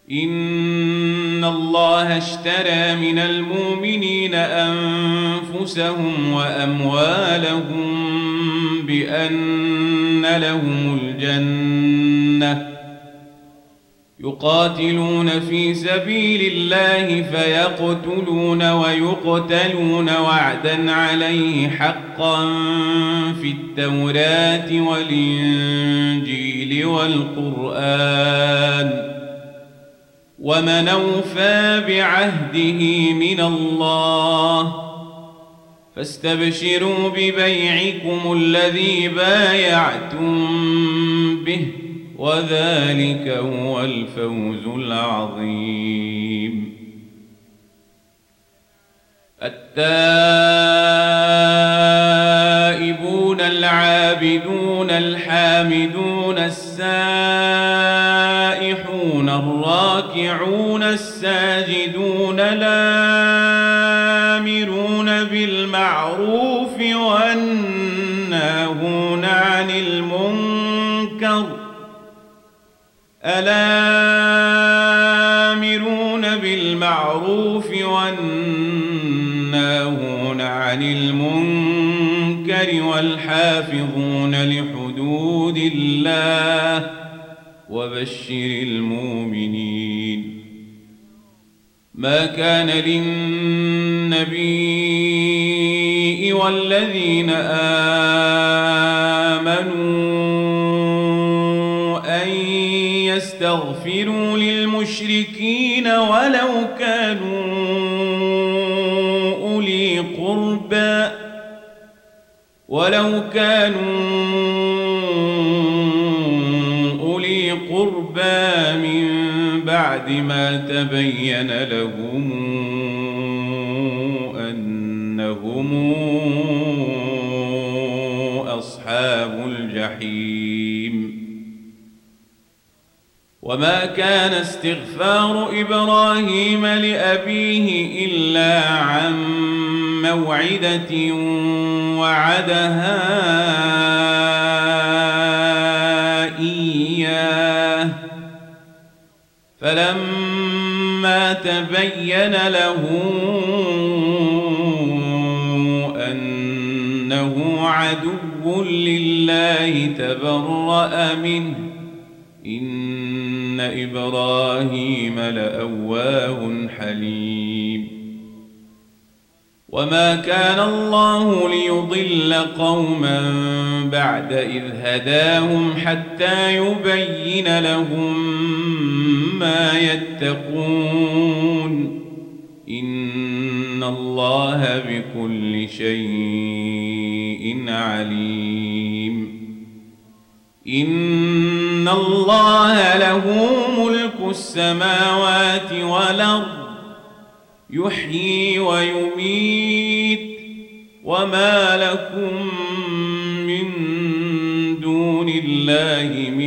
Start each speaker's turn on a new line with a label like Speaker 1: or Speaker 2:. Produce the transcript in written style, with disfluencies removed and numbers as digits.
Speaker 1: إن الله اشترى من المؤمنين أنفسهم وأموالهم بأن لهم الجنة يقاتلون في سبيل الله فيقتلون ويقتلون وعدا عليه حقا في التوراة والإنجيل والقرآن ومن أوفى بعهده من الله فاستبشروا ببيعكم الذي بايعتم به وذلك هو الفوز العظيم. التائبون العابدون الحامدون السائحون الراكعون الساجدون الآمرون بالمعروف والناهون عن المنكر الآمرون بالمعروف والناهون عن المنكر والحافظون لحدود الله وبشر المؤمنين. ما كان للنبي والذين آمنوا أن يستغفروا للمشركين ولو كانوا أولي قربى من بعد ما تبين لهم أنهم أصحاب الجحيم. وما كان استغفار إبراهيم لأبيه إلا عن موعدة وعدها إياه فلما تبين له أنه عدو لله تبرأ منه إن إبراهيم لأواه حليم. وما كان الله ليضل قوما بعد إذ هداهم حتى يبين لهم ما يتقون إن الله بكل شيء عليم. إن الله له ملك السماوات والأرض يحيي ويميت وما لكم من دون الله من